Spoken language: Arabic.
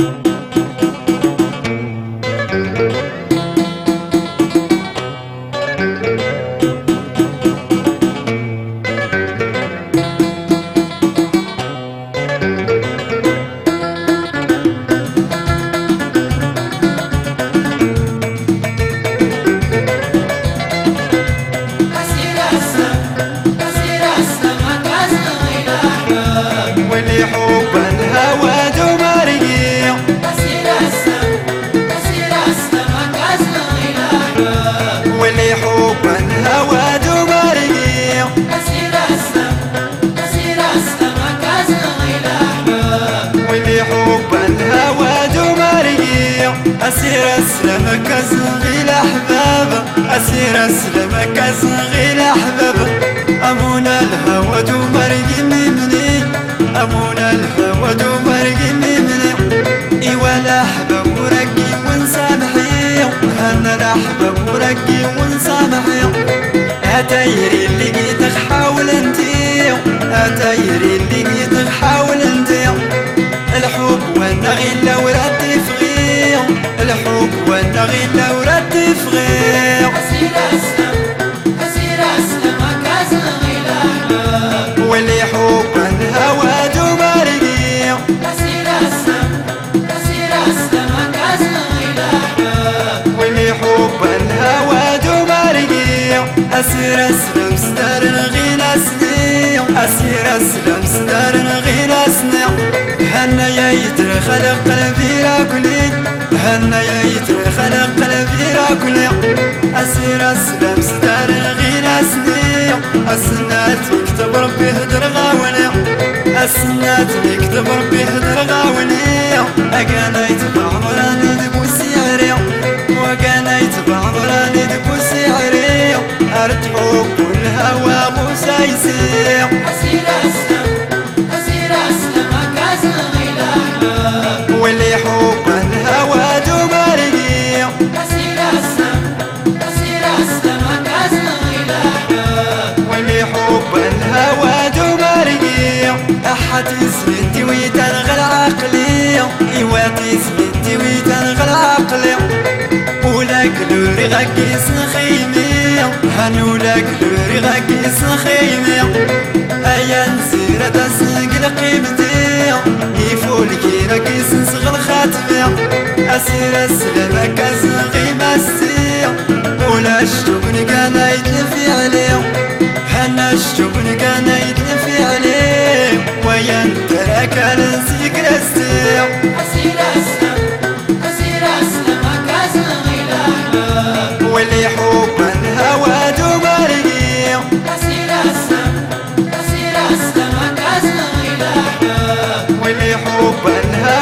حب الهوى دمرقي واللي حب الهوى دمرقي واللي حب الهوى دمرقي أسير أسلمك أصغي الأحباب أسير أسلمك أصغي الأحباب أمونا الهوى دمرقي مني أمونا الهوى دمرقي مني إيوا الأحباب ورقي ونسامحي هنا الأحباب ورقي ونسامحي أتايري اللي جيت حاول انتي أتايري اللي جيت حاول انتي الحب والنغيلة ورد فغي الحب والنغيلة ورد فغي أسير أسلمك أصغي الأحباب واللي حب الهوى دمرقي أسير أسلمك أصغي الأحباب واللي حب الهوى دمرقي أسير أسلم ستار نغينا سني أسير أسلم ستار نغينا سني هنا يتر خلق قلبي راكلي هنا يتر خلق قلبي راكلي أسير أسلم ستار نغينا سني أسنات يكتب ربي هدر غاوني أسنات يكتب ربي هدر غاوني أقانيت بعضراني دبو سيعري وقانيت بعضراني دبو سيعري أرتحو كل هوا مسايسي أسير أسلمك أصغي الأحباب واللي حب الهوى دمرقي أسير أسلمك أصغي الأحباب واللي حب الهوى دمرقي أحد سمنتي ويتنغل عقلي إيوا تسمنتي ويتنغل عقلي ولك لوري غكيس نخيمي هنولك لوري غكيس نخيمي أيا نسيرة تسنق لقيمتي يفولكي ركيس نصغر خاتمي أسير أسلمك أصغي مسي ولا الشبن كان يتلفي عليه هنا الشبن كان يتلفي عليه وينترك نسيك رستي أسير أسلمك أصغي الأحباب واللي حب الهوى دمرقي أسير أسلمك أصغي الأحباب واللي حب الهوى